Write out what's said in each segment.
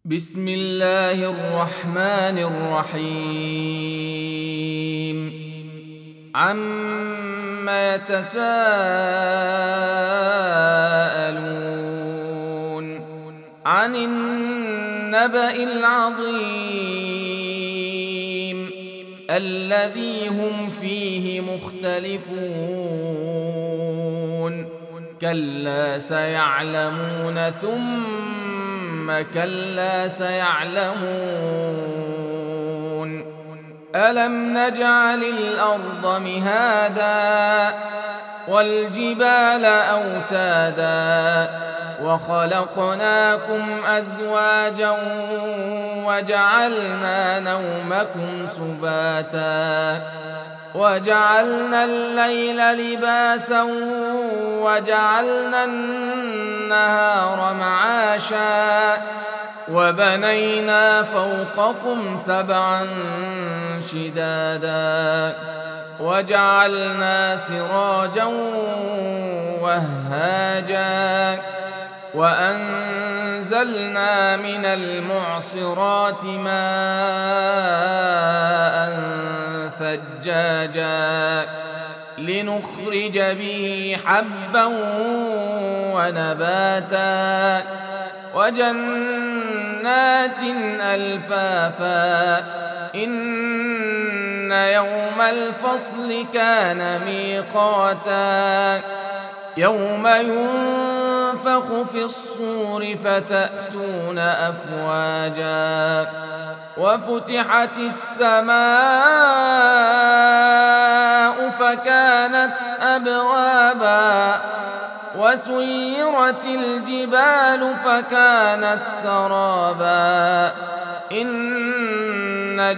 بسم الله الرحمن الرحيم عما يتساءلون عن النبأ العظيم الذي هم فيه مختلفون كلا سيعلمون ثم كلا سيعلمون ألم نجعل الأرض مهادا والجبال أوتادا وخلقناكم أزواجا وجعلنا نومكم سباتا وجعلنا الليل لباسا وجعلنا النهار معاشا وبنينا فوقكم سبعا شدادا وجعلنا سراجا وهاجا وأنزلنا من المعصرات ماء ثجاجا لنخرج به حبا ونباتا وجنات ألفافا إن يوم الفصل كان ميقاتا يوم ينفخ في الصور فتأتون أفواجا وفتحت السماء فكانت أبوابا وسيرت الجبال فكانت سرابا إن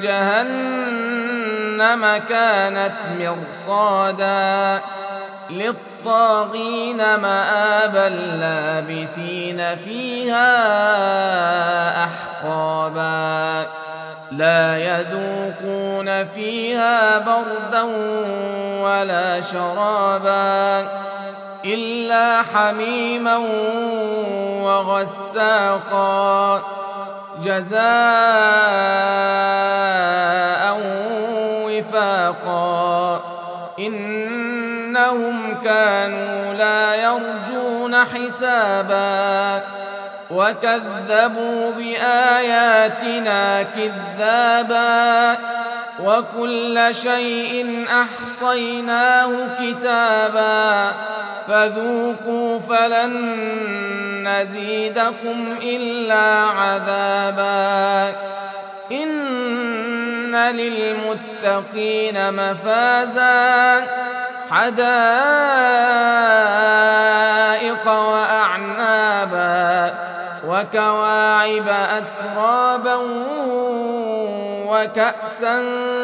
جهنم كانت مرصادا للطاغين مآبا لابثين فيها أحقابا لا يذوقون فيها بردا ولا شرابا إلا حميما وغساقا جزاء وفاقا إنهم كانوا لا يرجون حسابا وكذبوا بآياتنا كذابا وكل شيء أحصيناه كتابا فذوقوا فلن نزيدكم إلا عذابا إن للمتقين مفازا حدائق وأعنابا وكواعب أترابا وكأسا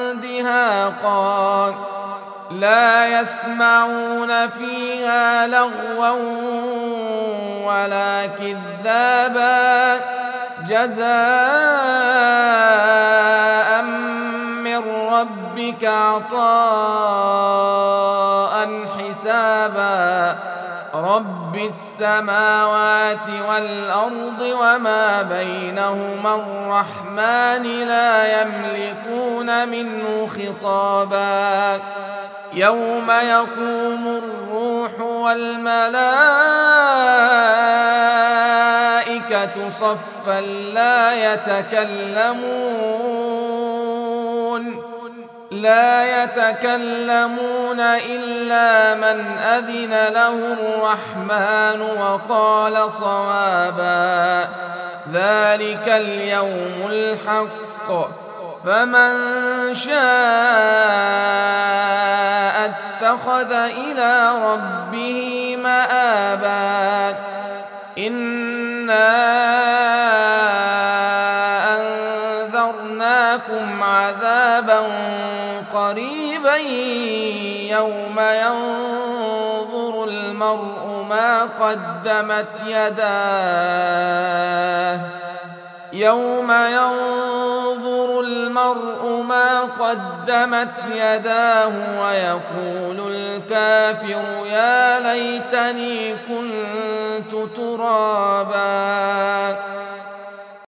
دهاقا لا يسمعون فيها لغوا ولا كذابا جزاء من ربك عطاء حسابا رب السماوات والأرض وما بينهما الرحمن لا يملكون منه خطابا يوم يقوم الروح والملائكة صفا لا يتكلمون إلا من أذن له الرحمن وقال صوابا ذلك اليوم الحق فمن شاء اتخذ إلى ربه مآبا إنا أنذرناكم عذابا قريبا يوم ينظر المرء ما قدمت يداه ويقول الكافر يا ليتني كنت ترابا